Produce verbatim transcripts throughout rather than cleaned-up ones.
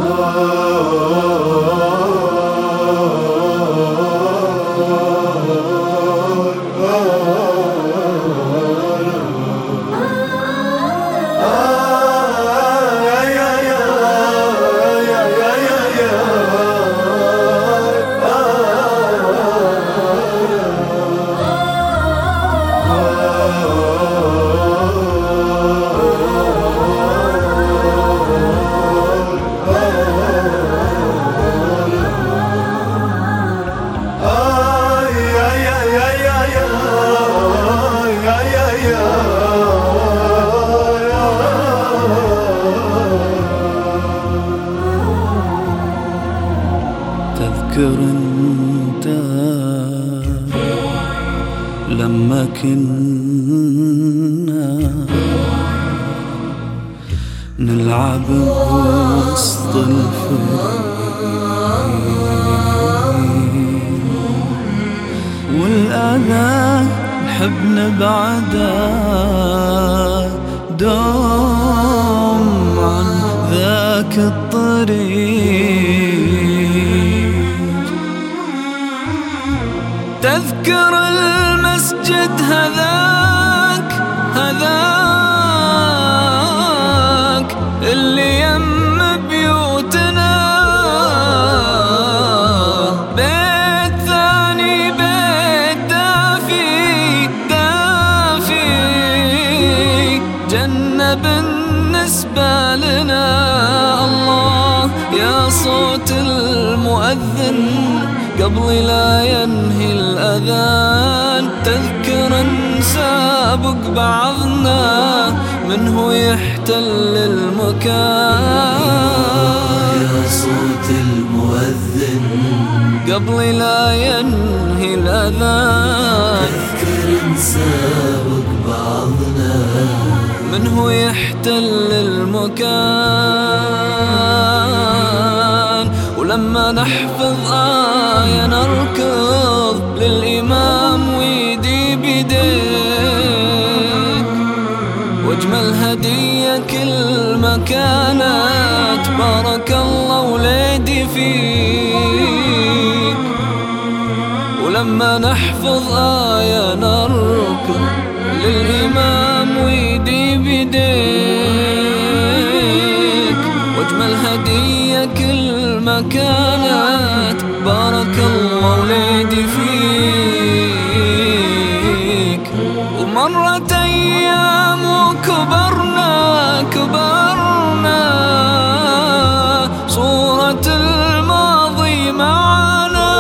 تذكر انت لما كنا نلعب وسط الفريق والآن نحب نبعدا دوم عن ذاك الطريق. تذكر المسجد هذاك هذاك اللي يم بيوتنا، بيت ثاني بيت دافي دافي، جنة بالنسبة لنا. الله يا صوت المؤذن قبل لا ينهي الأذان، تذكر نسابق بعضنا منه يحتل المكان. يا صوت المؤذن قبل لا ينهي الأذان، تذكر نسابق بعضنا منه يحتل المكان. ولما نحفظ آية نركض للإمام ويدي بيديك، واجمل هدية كل ما كانت بارك الله وليدي فيك. ولما نحفظ آية نركض للإمام ويدي بيديك، واجمل هدية كل ما كانت بارك الله وليدي فيك. ومرت أيام وكبرنا كبرنا، صورة الماضي معنا،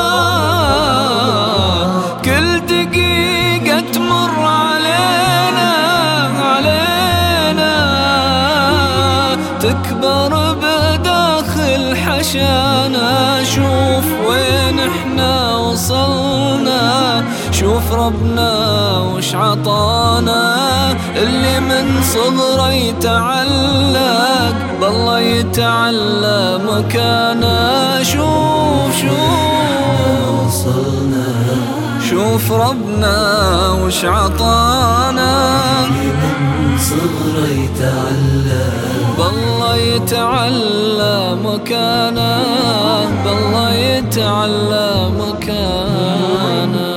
كل دقيقة تمر علينا علينا تكبر بداخل حشانا. شوف وين احنا وصلنا، شوف ربنا وش عطانا. اللي من صغره يتعلق بالله يتعلى مكانا. شوف شوف وصلنا، شوف ربنا وش عطانا. من صغره يتعلى بالله يتعلى مكانا، بالله يتعلى مكانا.